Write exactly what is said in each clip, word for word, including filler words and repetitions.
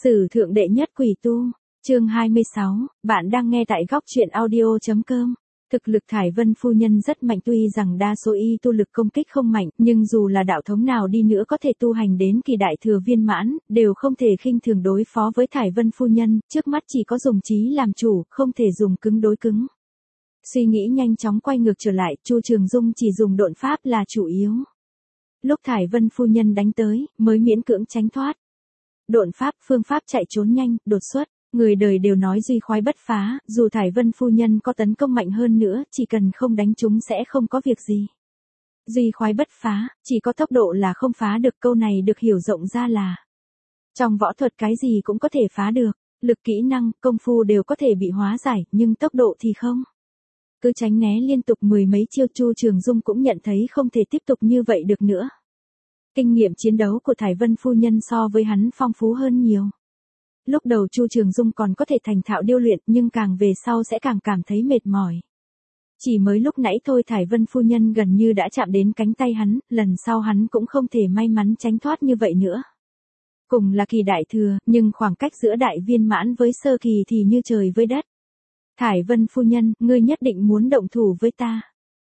Sử thượng đệ nhất quỷ tu, chương hai mươi sáu, bạn đang nghe tại góc truyện audio.com. Thực lực Thải Vân phu nhân rất mạnh, tuy rằng đa số y tu lực công kích không mạnh, nhưng dù là đạo thống nào đi nữa có thể tu hành đến kỳ đại thừa viên mãn, đều không thể khinh thường đối phó với Thải Vân phu nhân, trước mắt chỉ có dùng trí làm chủ, không thể dùng cứng đối cứng. Suy nghĩ nhanh chóng quay ngược trở lại, Chu Trường Dung chỉ dùng độn pháp là chủ yếu. Lúc Thải Vân phu nhân đánh tới, mới miễn cưỡng tránh thoát. Độn pháp, phương pháp chạy trốn nhanh, đột xuất, người đời đều nói duy khoái bất phá, dù Thải Vân phu nhân có tấn công mạnh hơn nữa, chỉ cần không đánh chúng sẽ không có việc gì. Duy khoái bất phá, chỉ có tốc độ là không phá được, câu này được hiểu rộng ra là trong võ thuật cái gì cũng có thể phá được, lực kỹ năng, công phu đều có thể bị hóa giải, nhưng tốc độ thì không. Cứ tránh né liên tục mười mấy chiêu, Chu Trường Dung cũng nhận thấy không thể tiếp tục như vậy được nữa. Kinh nghiệm chiến đấu của Thải Vân phu nhân so với hắn phong phú hơn nhiều. Lúc đầu Chu Trường Dung còn có thể thành thạo điêu luyện, nhưng càng về sau sẽ càng cảm thấy mệt mỏi. Chỉ mới lúc nãy thôi Thải Vân phu nhân gần như đã chạm đến cánh tay hắn, lần sau hắn cũng không thể may mắn tránh thoát như vậy nữa. Cùng là kỳ đại thừa, nhưng khoảng cách giữa đại viên mãn với sơ kỳ thì như trời với đất. Thải Vân phu nhân, ngươi nhất định muốn động thủ với ta.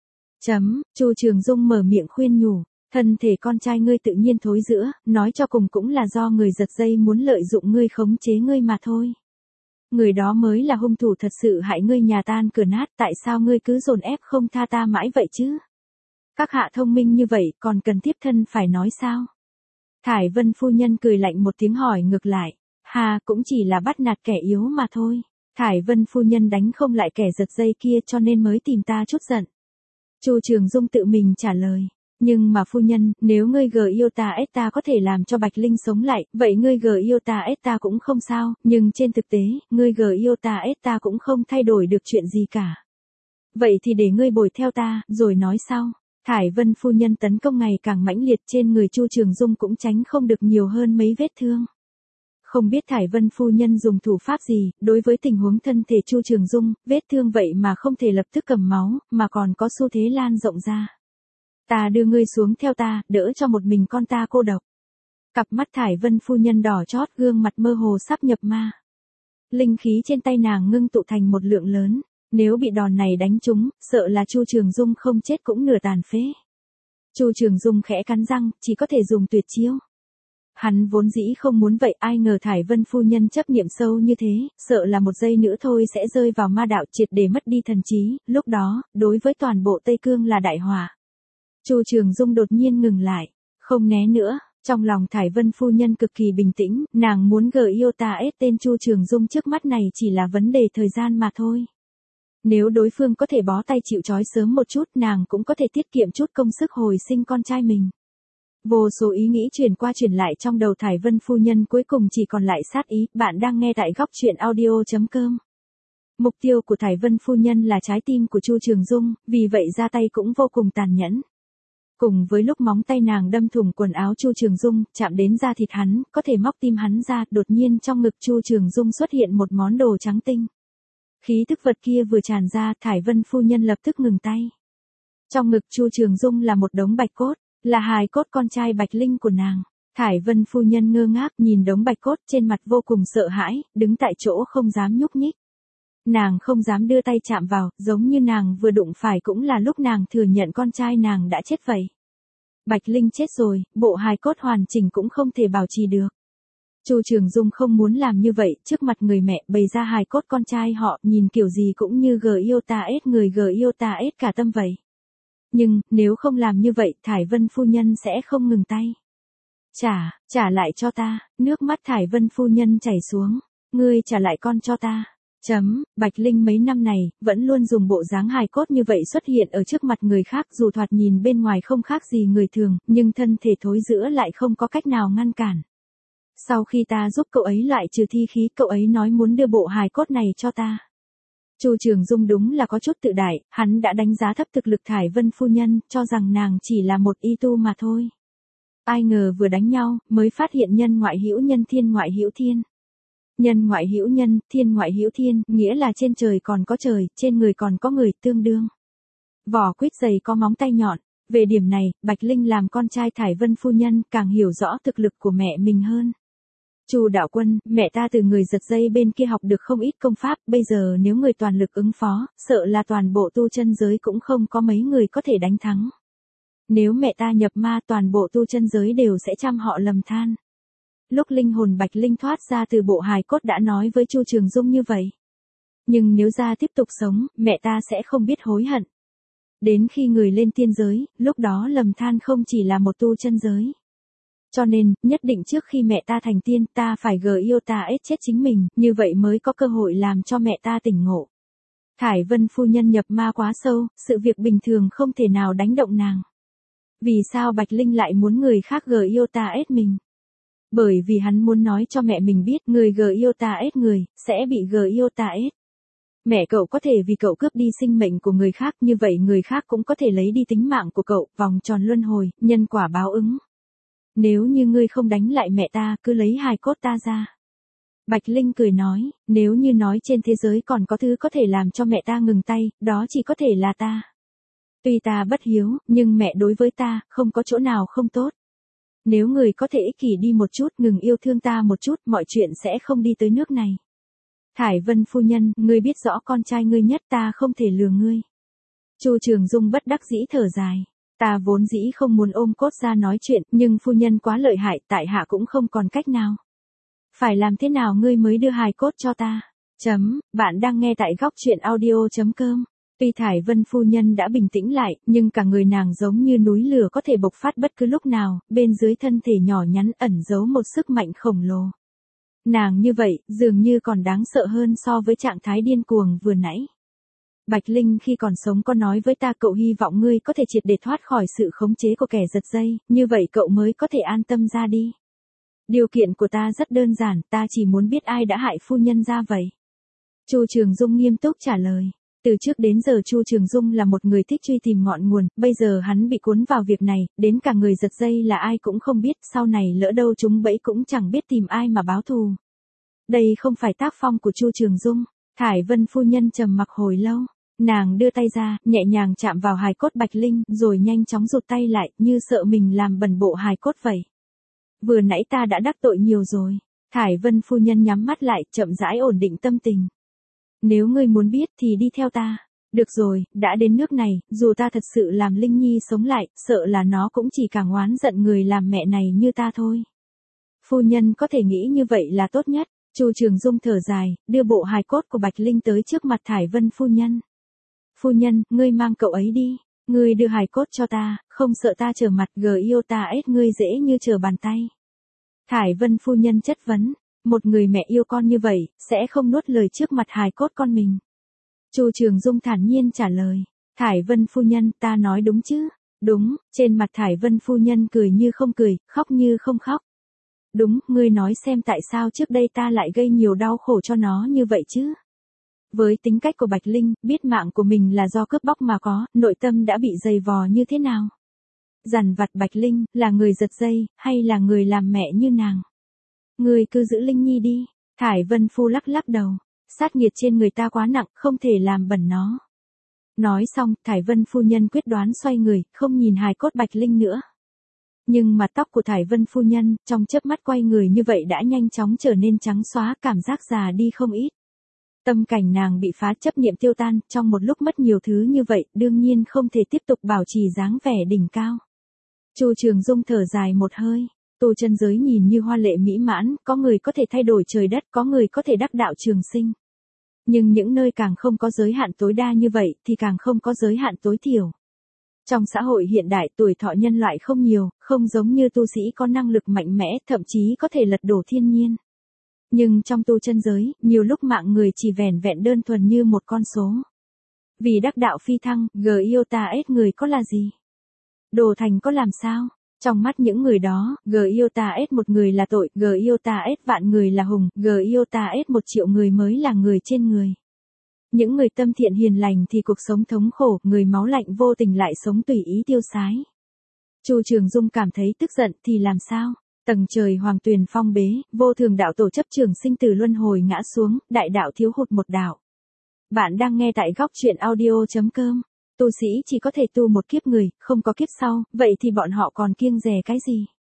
Chấm, Chu Trường Dung mở miệng khuyên nhủ. Thân thể con trai ngươi tự nhiên thối rữa, nói cho cùng cũng là do người giật dây muốn lợi dụng ngươi khống chế ngươi mà thôi. Người đó mới là hung thủ thật sự hại ngươi nhà tan cửa nát, tại sao ngươi cứ dồn ép không tha ta mãi vậy chứ? Các hạ thông minh như vậy, còn cần tiếp thân phải nói sao? Thải Vân phu nhân cười lạnh một tiếng hỏi ngược lại, hà, cũng chỉ là bắt nạt kẻ yếu mà thôi. Thải Vân phu nhân đánh không lại kẻ giật dây kia cho nên mới tìm ta chút giận. Chu Trường Dung tự mình trả lời. Nhưng mà phu nhân, nếu ngươi gờ yêu ta ết ta có thể làm cho Bạch Linh sống lại, vậy ngươi gờ yêu ta ết ta cũng không sao, nhưng trên thực tế, ngươi gờ yêu ta ết ta cũng không thay đổi được chuyện gì cả. Vậy thì để ngươi bồi theo ta, rồi nói sau. Thải Vân phu nhân tấn công ngày càng mãnh liệt, trên người Chu Trường Dung cũng tránh không được nhiều hơn mấy vết thương. Không biết Thải Vân phu nhân dùng thủ pháp gì, đối với tình huống thân thể Chu Trường Dung, vết thương vậy mà không thể lập tức cầm máu, mà còn có xu thế lan rộng ra. Ta đưa ngươi xuống theo ta, đỡ cho một mình con ta cô độc. Cặp mắt Thải Vân phu nhân đỏ chót, gương mặt mơ hồ sắp nhập ma. Linh khí trên tay nàng ngưng tụ thành một lượng lớn, nếu bị đòn này đánh trúng, sợ là Chu Trường Dung không chết cũng nửa tàn phế. Chu Trường Dung khẽ cắn răng, chỉ có thể dùng tuyệt chiêu. Hắn vốn dĩ không muốn vậy, ai ngờ Thải Vân phu nhân chấp niệm sâu như thế, sợ là một giây nữa thôi sẽ rơi vào ma đạo, triệt để mất đi thần trí, lúc đó, đối với toàn bộ Tây Cương là đại họa. Chu Trường Dung đột nhiên ngừng lại, không né nữa, trong lòng Thải Vân phu nhân cực kỳ bình tĩnh, nàng muốn gờ yêu ta ết tên Chu Trường Dung trước mắt này chỉ là vấn đề thời gian mà thôi. Nếu đối phương có thể bó tay chịu trói sớm một chút, nàng cũng có thể tiết kiệm chút công sức hồi sinh con trai mình. Vô số ý nghĩ truyền qua truyền lại trong đầu Thải Vân phu nhân, cuối cùng chỉ còn lại sát ý. Bạn đang nghe tại góc truyện audio.com. Mục tiêu của Thải Vân phu nhân là trái tim của Chu Trường Dung, vì vậy ra tay cũng vô cùng tàn nhẫn. Cùng với lúc móng tay nàng đâm thủng quần áo Chu Trường Dung, chạm đến da thịt hắn, có thể móc tim hắn ra, đột nhiên trong ngực Chu Trường Dung xuất hiện một món đồ trắng tinh. Khí tức vật kia vừa tràn ra, Thải Vân phu nhân lập tức ngừng tay. Trong ngực Chu Trường Dung là một đống bạch cốt, là hài cốt con trai Bạch Linh của nàng. Thải Vân phu nhân ngơ ngác nhìn đống bạch cốt, trên mặt vô cùng sợ hãi, đứng tại chỗ không dám nhúc nhích. Nàng không dám đưa tay chạm vào, giống như nàng vừa đụng phải cũng là lúc nàng thừa nhận con trai nàng đã chết vậy. Bạch Linh chết rồi, bộ hài cốt hoàn chỉnh cũng không thể bảo trì được. Chu Trường Dung không muốn làm như vậy, trước mặt người mẹ bày ra hài cốt con trai họ, nhìn kiểu gì cũng như gờ yêu ta ết người gờ yêu ta ết cả tâm vậy. Nhưng, nếu không làm như vậy, Thải Vân phu nhân sẽ không ngừng tay. Trả, trả lại cho ta, nước mắt Thải Vân phu nhân chảy xuống. Ngươi trả lại con cho ta. Chấm, Bạch Linh mấy năm này, vẫn luôn dùng bộ dáng hài cốt như vậy xuất hiện ở trước mặt người khác, dù thoạt nhìn bên ngoài không khác gì người thường, nhưng thân thể thối rữa lại không có cách nào ngăn cản. Sau khi ta giúp cậu ấy loại trừ thi khí, cậu ấy nói muốn đưa bộ hài cốt này cho ta. Chu Trường Dung đúng là có chút tự đại, hắn đã đánh giá thấp thực lực Thải Vân phu nhân, cho rằng nàng chỉ là một y tu mà thôi. Ai ngờ vừa đánh nhau, mới phát hiện nhân ngoại hữu nhân, thiên ngoại hữu thiên. Nhân ngoại hữu nhân, thiên ngoại hữu thiên, nghĩa là trên trời còn có trời, trên người còn có người, tương đương. Vỏ quýt dày có móng tay nhọn. Về điểm này, Bạch Linh làm con trai Thải Vân phu nhân càng hiểu rõ thực lực của mẹ mình hơn. Chu đạo quân, mẹ ta từ người giật dây bên kia học được không ít công pháp, bây giờ nếu người toàn lực ứng phó, sợ là toàn bộ tu chân giới cũng không có mấy người có thể đánh thắng. Nếu mẹ ta nhập ma toàn bộ tu chân giới đều sẽ trăm họ lầm than. Lúc linh hồn Bạch Linh thoát ra từ bộ hài cốt đã nói với Chu Trường Dung như vậy. Nhưng nếu ra tiếp tục sống, mẹ ta sẽ không biết hối hận. Đến khi người lên tiên giới, lúc đó lầm than không chỉ là một tu chân giới. Cho nên, nhất định trước khi mẹ ta thành tiên ta phải gờ yêu ta ết chết chính mình, như vậy mới có cơ hội làm cho mẹ ta tỉnh ngộ. Thải Vân phu nhân nhập ma quá sâu, sự việc bình thường không thể nào đánh động nàng. Vì sao Bạch Linh lại muốn người khác gờ yêu ta ết mình? Bởi vì hắn muốn nói cho mẹ mình biết người gờ yêu ta ết người, sẽ bị gờ yêu ta ết. Mẹ cậu có thể vì cậu cướp đi sinh mệnh của người khác, như vậy người khác cũng có thể lấy đi tính mạng của cậu, vòng tròn luân hồi, nhân quả báo ứng. Nếu như ngươi không đánh lại mẹ ta, cứ lấy hài cốt ta ra. Bạch Linh cười nói, nếu như nói trên thế giới còn có thứ có thể làm cho mẹ ta ngừng tay, đó chỉ có thể là ta. Tuy ta bất hiếu, nhưng mẹ đối với ta, không có chỗ nào không tốt. Nếu người có thể ích kỷ đi một chút, ngừng yêu thương ta một chút, mọi chuyện sẽ không đi tới nước này. Thải Vân phu nhân, ngươi biết rõ con trai ngươi nhất, ta không thể lừa ngươi. Chu Trường Dung bất đắc dĩ thở dài. Ta vốn dĩ không muốn ôm cốt ra nói chuyện, nhưng phu nhân quá lợi hại, tại hạ cũng không còn cách nào. Phải làm thế nào ngươi mới đưa hài cốt cho ta? Chấm, bạn đang nghe tại góc truyện audio.com. Tuy Thải Vân phu nhân đã bình tĩnh lại, nhưng cả người nàng giống như núi lửa có thể bộc phát bất cứ lúc nào, bên dưới thân thể nhỏ nhắn ẩn giấu một sức mạnh khổng lồ. Nàng như vậy, dường như còn đáng sợ hơn so với trạng thái điên cuồng vừa nãy. Bạch Linh khi còn sống có nói với ta cậu hy vọng ngươi có thể triệt để thoát khỏi sự khống chế của kẻ giật dây, như vậy cậu mới có thể an tâm ra đi. Điều kiện của ta rất đơn giản, ta chỉ muốn biết ai đã hại phu nhân ra vậy. Chu Trường Dung nghiêm túc trả lời. Từ trước đến giờ Chu Trường Dung là một người thích truy tìm ngọn nguồn, bây giờ hắn bị cuốn vào việc này, đến cả người giật dây là ai cũng không biết, sau này lỡ đâu chúng bẫy cũng chẳng biết tìm ai mà báo thù. Đây không phải tác phong của Chu Trường Dung. Thải Vân phu nhân trầm mặc hồi lâu, nàng đưa tay ra, nhẹ nhàng chạm vào hài cốt Bạch Linh, rồi nhanh chóng rụt tay lại, như sợ mình làm bẩn bộ hài cốt vậy. Vừa nãy ta đã đắc tội nhiều rồi. Thải Vân phu nhân nhắm mắt lại, chậm rãi ổn định tâm tình. Nếu ngươi muốn biết thì đi theo ta. Được rồi, đã đến nước này, dù ta thật sự làm Linh Nhi sống lại, sợ là nó cũng chỉ càng oán giận người làm mẹ này như ta thôi. Phu nhân có thể nghĩ như vậy là tốt nhất. Chu Trường Dung thở dài, đưa bộ hài cốt của Bạch Linh tới trước mặt Thải Vân phu nhân. Phu nhân, ngươi mang cậu ấy đi. Ngươi đưa hài cốt cho ta, không sợ ta trở mặt gờ yêu ta ết ngươi dễ như trở bàn tay. Thải Vân phu nhân chất vấn, một người mẹ yêu con như vậy, sẽ không nuốt lời trước mặt hài cốt con mình. Chu Trường Dung thản nhiên trả lời, Thải Vân phu nhân, ta nói đúng chứ? Đúng, trên mặt Thải Vân phu nhân cười như không cười, khóc như không khóc. Đúng, ngươi nói xem tại sao trước đây ta lại gây nhiều đau khổ cho nó như vậy chứ? Với tính cách của Bạch Linh, biết mạng của mình là do cướp bóc mà có, nội tâm đã bị dày vò như thế nào? Dằn vặt Bạch Linh, là người giật dây, hay là người làm mẹ như nàng? Ngươi cứ giữ Linh Nhi đi. Thải Vân phu lắc lắc đầu, sát nghiệt trên người ta quá nặng, không thể làm bẩn nó. Nói xong, Thải Vân phu nhân quyết đoán xoay người, không nhìn hài cốt Bạch Linh nữa. Nhưng mà tóc của Thải Vân phu nhân, trong chớp mắt quay người như vậy đã nhanh chóng trở nên trắng xóa, cảm giác già đi không ít. Tâm cảnh nàng bị phá, chấp niệm tiêu tan, trong một lúc mất nhiều thứ như vậy, đương nhiên không thể tiếp tục bảo trì dáng vẻ đỉnh cao. Chu Trường Dung thở dài một hơi, tu chân giới nhìn như hoa lệ mỹ mãn, có người có thể thay đổi trời đất, có người có thể đắc đạo trường sinh. Nhưng những nơi càng không có giới hạn tối đa như vậy, thì càng không có giới hạn tối thiểu. Trong xã hội hiện đại, tuổi thọ nhân loại không nhiều, không giống như tu sĩ có năng lực mạnh mẽ, thậm chí có thể lật đổ thiên nhiên. Nhưng trong tu chân giới, nhiều lúc mạng người chỉ vẻn vẹn đơn thuần như một con số. Vì đắc đạo phi thăng, gờ yêu ta ết người có là gì? Đồ thành có làm sao? Trong mắt những người đó, gờ yêu ta ết một người là tội, gờ yêu ta ết vạn người là hùng, gờ yêu ta ết một triệu người mới là người trên người. Những người tâm thiện hiền lành thì cuộc sống thống khổ, người máu lạnh vô tình lại sống tùy ý tiêu sái. Chu Trường Dung cảm thấy tức giận thì làm sao? Tầng trời hoàng tuyền phong bế, vô thường đạo tổ chấp trường sinh tử luân hồi ngã xuống, đại đạo thiếu hụt một đạo. Bạn đang nghe tại góc truyện audio.com. Tu sĩ chỉ có thể tu một kiếp người, không có kiếp sau, vậy thì bọn họ còn kiêng dè cái gì?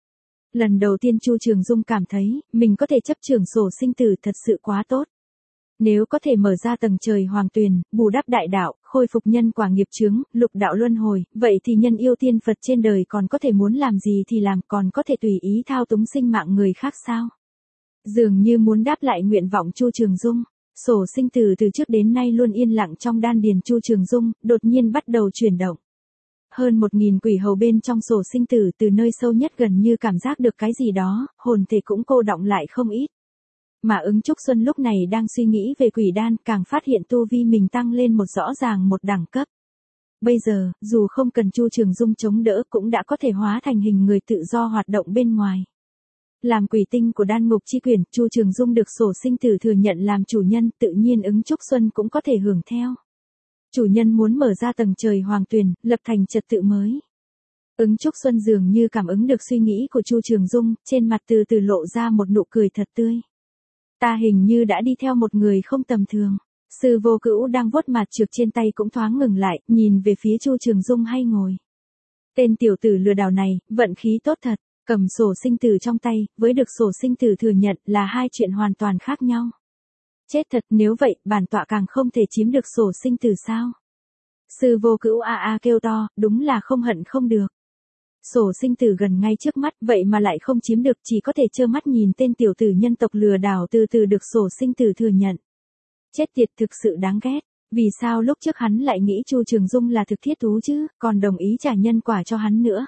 Lần đầu tiên Chu Trường Dung cảm thấy, mình có thể chấp trường sổ sinh tử thật sự quá tốt. Nếu có thể mở ra tầng trời hoàng tuyền, bù đắp đại đạo, khôi phục nhân quả nghiệp chướng, lục đạo luân hồi, vậy thì nhân yêu tiên Phật trên đời còn có thể muốn làm gì thì làm, còn có thể tùy ý thao túng sinh mạng người khác sao? Dường như muốn đáp lại nguyện vọng Chu Trường Dung, sổ sinh tử từ trước đến nay luôn yên lặng trong đan điền Chu Trường Dung, đột nhiên bắt đầu chuyển động. Hơn một nghìn quỷ hầu bên trong sổ sinh tử từ nơi sâu nhất gần như cảm giác được cái gì đó, hồn thể cũng cô đọng lại không ít. Mà ứng Trúc Xuân lúc này đang suy nghĩ về quỷ đan, càng phát hiện tu vi mình tăng lên một rõ ràng một đẳng cấp. Bây giờ, dù không cần Chu Trường Dung chống đỡ cũng đã có thể hóa thành hình người tự do hoạt động bên ngoài. Làm quỷ tinh của đan ngục chi quyển, Chu Trường Dung được sổ sinh tử thừa nhận làm chủ nhân, tự nhiên ứng Trúc Xuân cũng có thể hưởng theo. Chủ nhân muốn mở ra tầng trời hoàng tuyền, lập thành trật tự mới. Ứng Trúc Xuân dường như cảm ứng được suy nghĩ của Chu Trường Dung, trên mặt từ từ lộ ra một nụ cười thật tươi. Ta hình như đã đi theo một người không tầm thường. Sư Vô Cữu đang vuốt mặt trược trên tay cũng thoáng ngừng lại, nhìn về phía Chu Trường Dung hay ngồi. Tên tiểu tử lừa đảo này, vận khí tốt thật, cầm sổ sinh tử trong tay, với được sổ sinh tử thừa nhận là hai chuyện hoàn toàn khác nhau. Chết thật, nếu vậy, bản tọa càng không thể chiếm được sổ sinh tử sao? Sư Vô Cữu a a kêu to, đúng là không hận không được. Sổ sinh tử gần ngay trước mắt, vậy mà lại không chiếm được, chỉ có thể trơ mắt nhìn tên tiểu tử nhân tộc lừa đảo từ từ được sổ sinh tử thừa nhận. Chết tiệt, thực sự đáng ghét. Vì sao lúc trước hắn lại nghĩ Chu Trường Dung là thực thiết thú chứ, còn đồng ý trả nhân quả cho hắn nữa?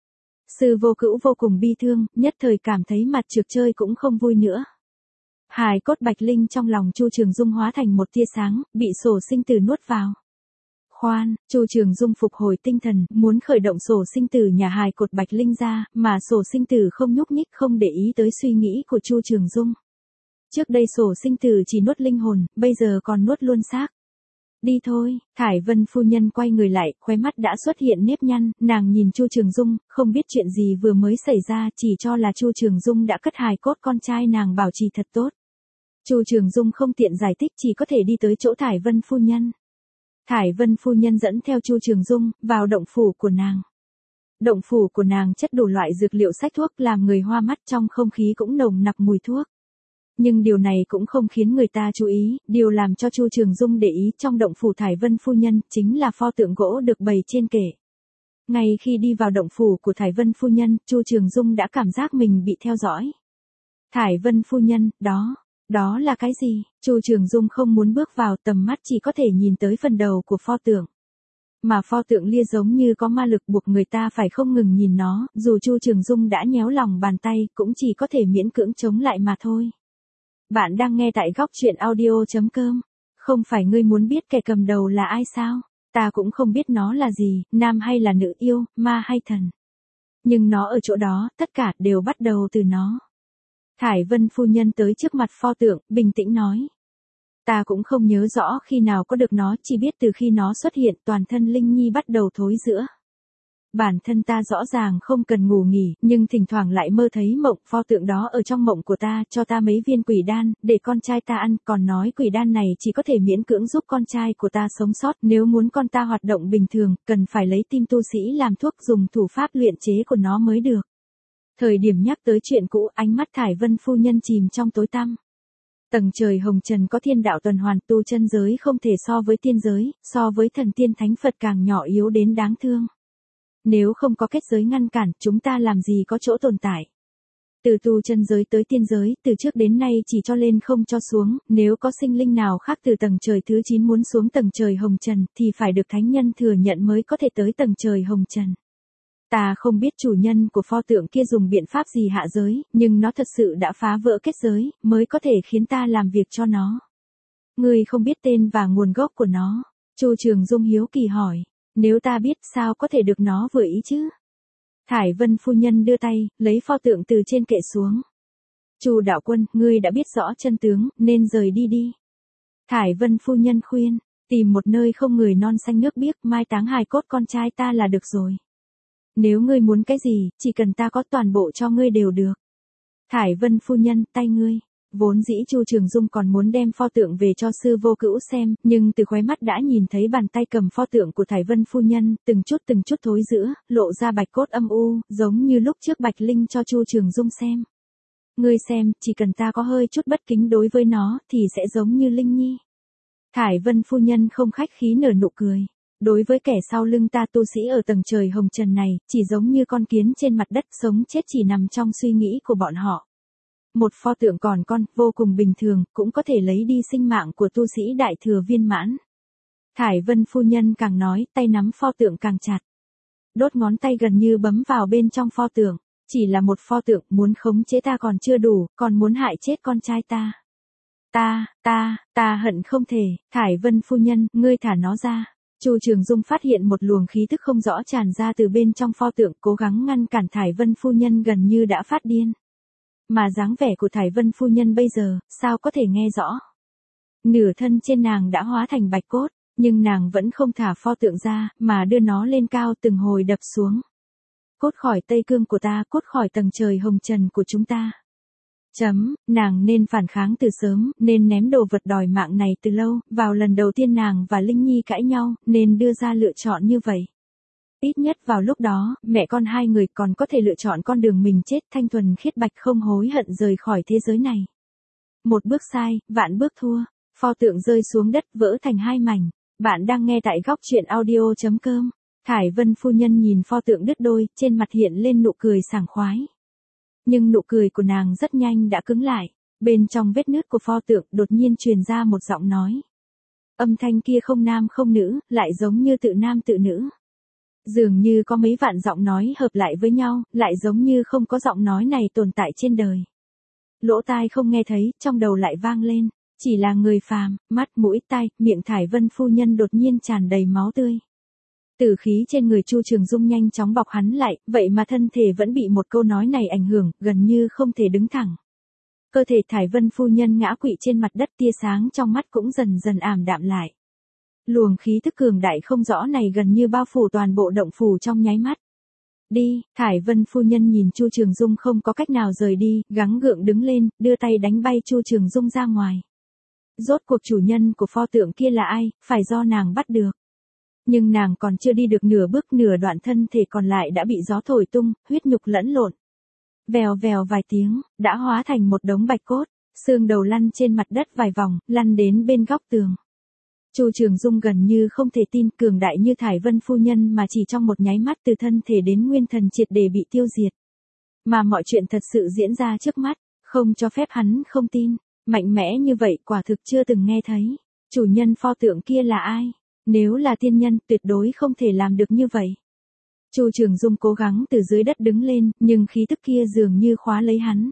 Sư Vô Cữu vô cùng bi thương, nhất thời cảm thấy mặt trược chơi cũng không vui nữa. Hài cốt bạch linh trong lòng Chu Trường Dung hóa thành một tia sáng, bị sổ sinh tử nuốt vào. Khoan, Chu Trường Dung phục hồi tinh thần, muốn khởi động sổ sinh tử nhà hài cốt bạch linh ra, mà sổ sinh tử không nhúc nhích, không để ý tới suy nghĩ của Chu Trường Dung. Trước đây sổ sinh tử chỉ nuốt linh hồn, bây giờ còn nuốt luôn xác. Đi thôi, Thải Vân phu nhân quay người lại, khóe mắt đã xuất hiện nếp nhăn, nàng nhìn Chu Trường Dung, không biết chuyện gì vừa mới xảy ra, chỉ cho là Chu Trường Dung đã cất hài cốt con trai nàng bảo trì thật tốt. Chu Trường Dung không tiện giải thích, chỉ có thể đi tới chỗ Thải Vân phu nhân. Thải Vân phu nhân dẫn theo Chu Trường Dung vào động phủ của nàng. Động phủ của nàng chất đủ loại dược liệu sách thuốc làm người hoa mắt, trong không khí cũng nồng nặc mùi thuốc. Nhưng điều này cũng không khiến người ta chú ý, điều làm cho Chu Trường Dung để ý trong động phủ Thải Vân phu nhân chính là pho tượng gỗ được bày trên kệ. Ngay khi đi vào động phủ của Thải Vân phu nhân, Chu Trường Dung đã cảm giác mình bị theo dõi. Thải Vân phu nhân, đó, đó là cái gì? Chu Trường Dung không muốn bước vào, tầm mắt chỉ có thể nhìn tới phần đầu của pho tượng. Mà pho tượng lia giống như có ma lực buộc người ta phải không ngừng nhìn nó, dù Chu Trường Dung đã nhéo lòng bàn tay, cũng chỉ có thể miễn cưỡng chống lại mà thôi. Bạn đang nghe tại góc truyện audio chấm com. Không phải ngươi muốn biết kẻ cầm đầu là ai sao? Ta cũng không biết nó là gì, nam hay là nữ, yêu, ma hay thần. Nhưng nó ở chỗ đó, tất cả đều bắt đầu từ nó. Thải Vân phu nhân tới trước mặt pho tượng, bình tĩnh nói. Ta cũng không nhớ rõ khi nào có được nó, chỉ biết từ khi nó xuất hiện toàn thân Linh Nhi bắt đầu thối rữa. Bản thân ta rõ ràng không cần ngủ nghỉ, nhưng thỉnh thoảng lại mơ thấy mộng, pho tượng đó ở trong mộng của ta, cho ta mấy viên quỷ đan, để con trai ta ăn, còn nói quỷ đan này chỉ có thể miễn cưỡng giúp con trai của ta sống sót, nếu muốn con ta hoạt động bình thường, cần phải lấy tim tu sĩ làm thuốc, dùng thủ pháp luyện chế của nó mới được. Thời điểm nhắc tới chuyện cũ, ánh mắt Thải Vân phu nhân chìm trong tối tăm. Tầng trời hồng trần có thiên đạo tuần hoàn, tu chân giới không thể so với tiên giới, so với thần tiên thánh Phật càng nhỏ yếu đến đáng thương. Nếu không có kết giới ngăn cản, chúng ta làm gì có chỗ tồn tại. Từ tu chân giới tới tiên giới, từ trước đến nay chỉ cho lên không cho xuống, nếu có sinh linh nào khác từ tầng trời thứ chín muốn xuống tầng trời hồng trần, thì phải được thánh nhân thừa nhận mới có thể tới tầng trời hồng trần. Ta không biết chủ nhân của pho tượng kia dùng biện pháp gì hạ giới, nhưng nó thật sự đã phá vỡ kết giới, mới có thể khiến ta làm việc cho nó. Ngươi không biết tên và nguồn gốc của nó. Chu Trường Dung hiếu kỳ hỏi. Nếu ta biết sao có thể được nó vừa ý chứ? Thải Vân phu nhân đưa tay, lấy pho tượng từ trên kệ xuống. Chu đạo quân, ngươi đã biết rõ chân tướng, nên rời đi đi. Thải Vân phu nhân khuyên, tìm một nơi không người non xanh nước biếc, mai táng hài cốt con trai ta là được rồi. Nếu ngươi muốn cái gì, chỉ cần ta có toàn bộ cho ngươi đều được. Thải Vân phu nhân, tay ngươi. vốn dĩ Chu Trường Dung còn muốn đem pho tượng về cho sư vô cữu xem, nhưng từ khóe mắt đã nhìn thấy bàn tay cầm pho tượng của Thải Vân phu nhân, từng chút từng chút thối rữa, lộ ra bạch cốt âm u, giống như lúc trước Bạch Linh cho Chu Trường Dung xem. Ngươi xem, chỉ cần ta có hơi chút bất kính đối với nó, thì sẽ giống như Linh Nhi. Thải Vân phu nhân không khách khí nở nụ cười. Đối với kẻ sau lưng ta tu sĩ ở tầng trời hồng trần này, chỉ giống như con kiến trên mặt đất, sống chết chỉ nằm trong suy nghĩ của bọn họ. Một pho tượng còn con, vô cùng bình thường, cũng có thể lấy đi sinh mạng của tu sĩ đại thừa viên mãn. Thải Vân phu nhân càng nói, tay nắm pho tượng càng chặt. Đốt ngón tay gần như bấm vào bên trong pho tượng. Chỉ là một pho tượng, muốn khống chế ta còn chưa đủ, còn muốn hại chết con trai ta. Ta, ta, ta hận không thể, Thải Vân phu nhân, ngươi thả nó ra. Chu Trường Dung phát hiện một luồng khí tức không rõ tràn ra từ bên trong pho tượng, cố gắng ngăn cản Thải Vân phu nhân gần như đã phát điên. Mà dáng vẻ của Thải Vân phu nhân bây giờ, sao có thể nghe rõ. Nửa thân trên nàng đã hóa thành bạch cốt, nhưng nàng vẫn không thả pho tượng ra, mà đưa nó lên cao từng hồi đập xuống. Cốt khỏi Tây Cương của ta, cốt khỏi tầng trời hồng trần của chúng ta. Chấm, nàng nên phản kháng từ sớm, nên ném đồ vật đòi mạng này từ lâu, vào lần đầu tiên nàng và Linh Nhi cãi nhau, nên đưa ra lựa chọn như vậy. Ít nhất vào lúc đó, mẹ con hai người còn có thể lựa chọn con đường mình chết thanh thuần khiết bạch không hối hận rời khỏi thế giới này. Một bước sai, vạn bước thua, pho tượng rơi xuống đất vỡ thành hai mảnh. Bạn đang nghe tại góc truyện audio chấm com. Thải Vân phu nhân nhìn pho tượng đứt đôi, trên mặt hiện lên nụ cười sảng khoái. Nhưng nụ cười của nàng rất nhanh đã cứng lại, bên trong vết nứt của pho tượng đột nhiên truyền ra một giọng nói. Âm thanh kia không nam không nữ, lại giống như tự nam tự nữ. Dường như có mấy vạn giọng nói hợp lại với nhau, lại giống như không có giọng nói này tồn tại trên đời. Lỗ tai không nghe thấy, trong đầu lại vang lên, chỉ là người phàm, mắt mũi tai, miệng Thải Vân phu nhân đột nhiên tràn đầy máu tươi. Tử khí trên người Chu Trường Dung nhanh chóng bọc hắn lại, vậy mà thân thể vẫn bị một câu nói này ảnh hưởng, gần như không thể đứng thẳng. Cơ thể Thải Vân phu nhân ngã quỵ trên mặt đất, tia sáng trong mắt cũng dần dần ảm đạm lại. Luồng khí tức cường đại không rõ này gần như bao phủ toàn bộ động phủ trong nháy mắt. Đi, Thải Vân phu nhân nhìn Chu Trường Dung không có cách nào rời đi, gắng gượng đứng lên, đưa tay đánh bay Chu Trường Dung ra ngoài. Rốt cuộc chủ nhân của pho tượng kia là ai, phải do nàng bắt được. Nhưng nàng còn chưa đi được nửa bước nửa đoạn thân thể còn lại đã bị gió thổi tung, huyết nhục lẫn lộn. Vèo vèo vài tiếng, đã hóa thành một đống bạch cốt, xương đầu lăn trên mặt đất vài vòng, lăn đến bên góc tường. Chu Trường Dung gần như không thể tin cường đại như Thải Vân phu nhân mà chỉ trong một nháy mắt từ thân thể đến nguyên thần triệt để bị tiêu diệt. Mà mọi chuyện thật sự diễn ra trước mắt, không cho phép hắn không tin, mạnh mẽ như vậy quả thực chưa từng nghe thấy. Chủ nhân pho tượng kia là ai? Nếu là tiên nhân tuyệt đối không thể làm được như vậy. Chu Trường Dung cố gắng từ dưới đất đứng lên, nhưng khí tức kia dường như khóa lấy hắn.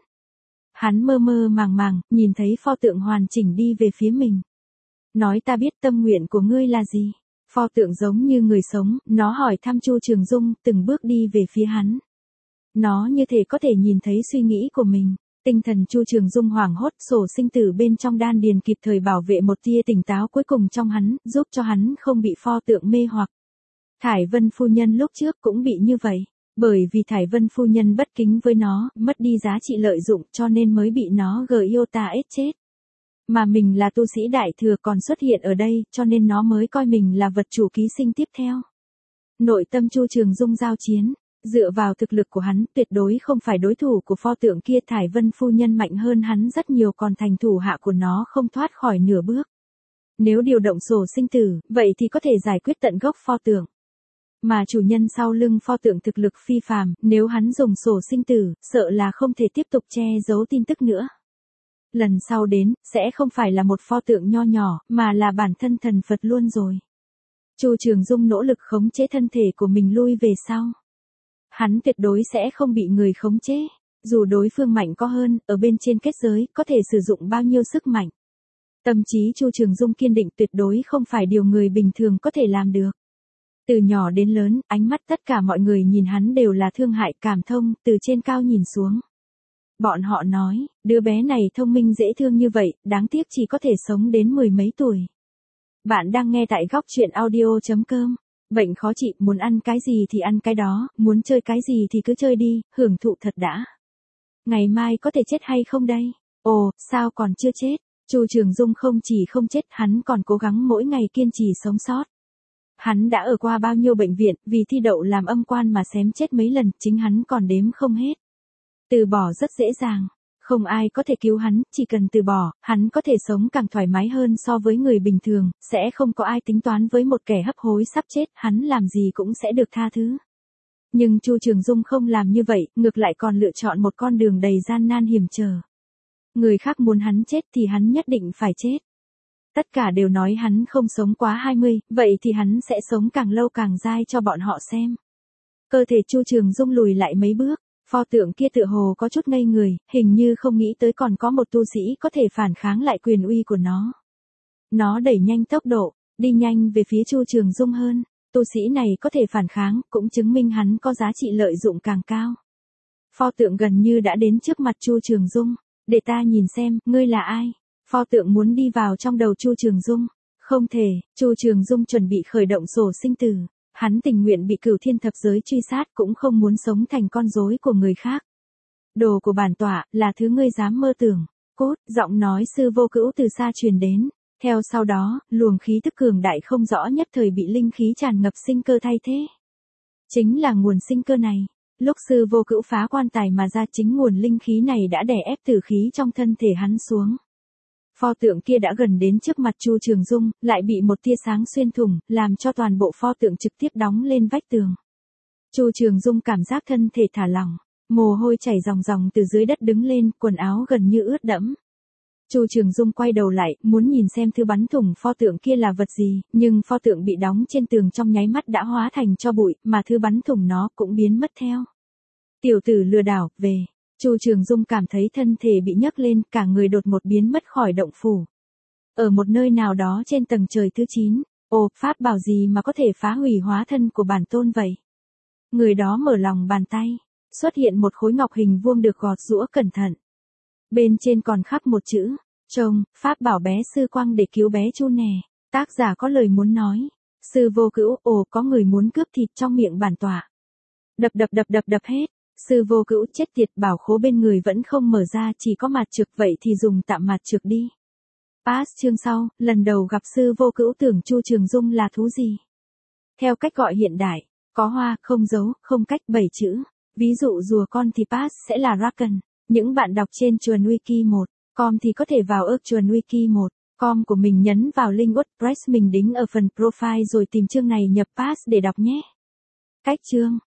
Hắn mơ mơ màng màng, nhìn thấy pho tượng hoàn chỉnh đi về phía mình. Nói ta biết tâm nguyện của ngươi là gì? Pho tượng giống như người sống, nó hỏi thăm Chu Trường Dung, từng bước đi về phía hắn. Nó như thể có thể nhìn thấy suy nghĩ của mình. Tinh thần Chu Trường Dung hoảng hốt, sổ sinh tử bên trong đan điền kịp thời bảo vệ một tia tỉnh táo cuối cùng trong hắn, giúp cho hắn không bị pho tượng mê hoặc. Thải Vân phu nhân lúc trước cũng bị như vậy, bởi vì Thải Vân phu nhân bất kính với nó, mất đi giá trị lợi dụng cho nên mới bị nó gờ yêu ta ết chết. Mà mình là tu sĩ đại thừa còn xuất hiện ở đây, cho nên nó mới coi mình là vật chủ ký sinh tiếp theo. Nội tâm Chu Trường Dung giao chiến. Dựa vào thực lực của hắn, tuyệt đối không phải đối thủ của pho tượng kia. Thải Vân phu nhân mạnh hơn hắn rất nhiều, còn thành thủ hạ của nó không thoát khỏi nửa bước. Nếu điều động sổ sinh tử, vậy thì có thể giải quyết tận gốc pho tượng. Mà chủ nhân sau lưng pho tượng thực lực phi phàm, nếu hắn dùng sổ sinh tử, sợ là không thể tiếp tục che giấu tin tức nữa. Lần sau đến, sẽ không phải là một pho tượng nho nhỏ, mà là bản thân thần Phật luôn rồi. Chu Trường Dung nỗ lực khống chế thân thể của mình lui về sau. Hắn tuyệt đối sẽ không bị người khống chế, dù đối phương mạnh có hơn, ở bên trên kết giới, có thể sử dụng bao nhiêu sức mạnh. Tâm trí Chu Trường Dung kiên định tuyệt đối không phải điều người bình thường có thể làm được. Từ nhỏ đến lớn, ánh mắt tất cả mọi người nhìn hắn đều là thương hại cảm thông, từ trên cao nhìn xuống. Bọn họ nói, đứa bé này thông minh dễ thương như vậy, đáng tiếc chỉ có thể sống đến mười mấy tuổi. Bạn đang nghe tại góc truyện audio chấm com. Bệnh khó trị, muốn ăn cái gì thì ăn cái đó, muốn chơi cái gì thì cứ chơi đi, hưởng thụ thật đã. Ngày mai có thể chết hay không đây? Ồ, sao còn chưa chết? Chu Trường Dung không chỉ không chết, hắn còn cố gắng mỗi ngày kiên trì sống sót. Hắn đã ở qua bao nhiêu bệnh viện, vì thi đậu làm âm quan mà xém chết mấy lần, chính hắn còn đếm không hết. Từ bỏ rất dễ dàng. Không ai có thể cứu hắn, chỉ cần từ bỏ, hắn có thể sống càng thoải mái hơn so với người bình thường, sẽ không có ai tính toán với một kẻ hấp hối sắp chết, hắn làm gì cũng sẽ được tha thứ. Nhưng Chu Trường Dung không làm như vậy, ngược lại còn lựa chọn một con đường đầy gian nan hiểm trở. Người khác muốn hắn chết thì hắn nhất định phải chết. Tất cả đều nói hắn không sống quá hai mươi, vậy thì hắn sẽ sống càng lâu càng dai cho bọn họ xem. Cơ thể Chu Trường Dung lùi lại mấy bước, pho tượng kia tựa hồ có chút ngây người, hình như không nghĩ tới còn có một tu sĩ có thể phản kháng lại quyền uy của nó. Nó đẩy nhanh tốc độ, đi nhanh về phía Chu Trường Dung hơn, tu sĩ này có thể phản kháng, cũng chứng minh hắn có giá trị lợi dụng càng cao. Pho tượng gần như đã đến trước mặt Chu Trường Dung, để ta nhìn xem, ngươi là ai? Pho tượng muốn đi vào trong đầu Chu Trường Dung. Không thể, Chu Trường Dung chuẩn bị khởi động sổ sinh tử. Hắn tình nguyện bị cửu thiên thập giới truy sát cũng không muốn sống thành con rối của người khác. Đồ của bản tọa là thứ ngươi dám mơ tưởng. Cốt, giọng nói sư vô cữu từ xa truyền đến. Theo sau đó, luồng khí tức cường đại không rõ nhất thời bị linh khí tràn ngập sinh cơ thay thế. Chính là nguồn sinh cơ này. Lúc sư vô cữu phá quan tài mà ra, chính nguồn linh khí này đã đè ép tử khí trong thân thể hắn xuống. Pho tượng kia đã gần đến trước mặt Chu Trường Dung, lại bị một tia sáng xuyên thủng, làm cho toàn bộ pho tượng trực tiếp đóng lên vách tường. Chu Trường Dung cảm giác thân thể thả lỏng, mồ hôi chảy ròng ròng từ dưới đất đứng lên, quần áo gần như ướt đẫm. Chu Trường Dung quay đầu lại, muốn nhìn xem thứ bắn thủng pho tượng kia là vật gì, nhưng pho tượng bị đóng trên tường trong nháy mắt đã hóa thành tro bụi, mà thứ bắn thủng nó cũng biến mất theo. Tiểu tử lừa đảo, về. Chu Trường Dung cảm thấy thân thể bị nhấc lên, cả người đột ngột biến mất khỏi động phủ. Ở một nơi nào đó trên tầng trời thứ chín, ồ, pháp bảo gì mà có thể phá hủy hóa thân của bản tôn vậy? Người đó mở lòng bàn tay, xuất hiện một khối ngọc hình vuông được gọt giũa cẩn thận. Bên trên còn khắc một chữ, trông, pháp bảo bé sư quang để cứu bé Chu nè. Tác giả có lời muốn nói, sư vô cữu, ồ, có người muốn cướp thịt trong miệng bản tọa. Đập đập đập đập đập hết. Sư vô cữu chết tiệt, bảo khố bên người vẫn không mở ra, chỉ có mạt trực, vậy thì dùng tạm mạt trực đi. Pass chương sau, lần đầu gặp sư vô cữu tưởng Chu Trường Dung là thú gì. Theo cách gọi hiện đại, có hoa, không dấu, không cách, bảy chữ. Ví dụ rùa con thì pass sẽ là Raken. Những bạn đọc trên chuồn wiki một com thì có thể vào ước chuồn wiki một com của mình, nhấn vào link WordPress mình đính ở phần profile rồi tìm chương này nhập pass để đọc nhé. Cách chương.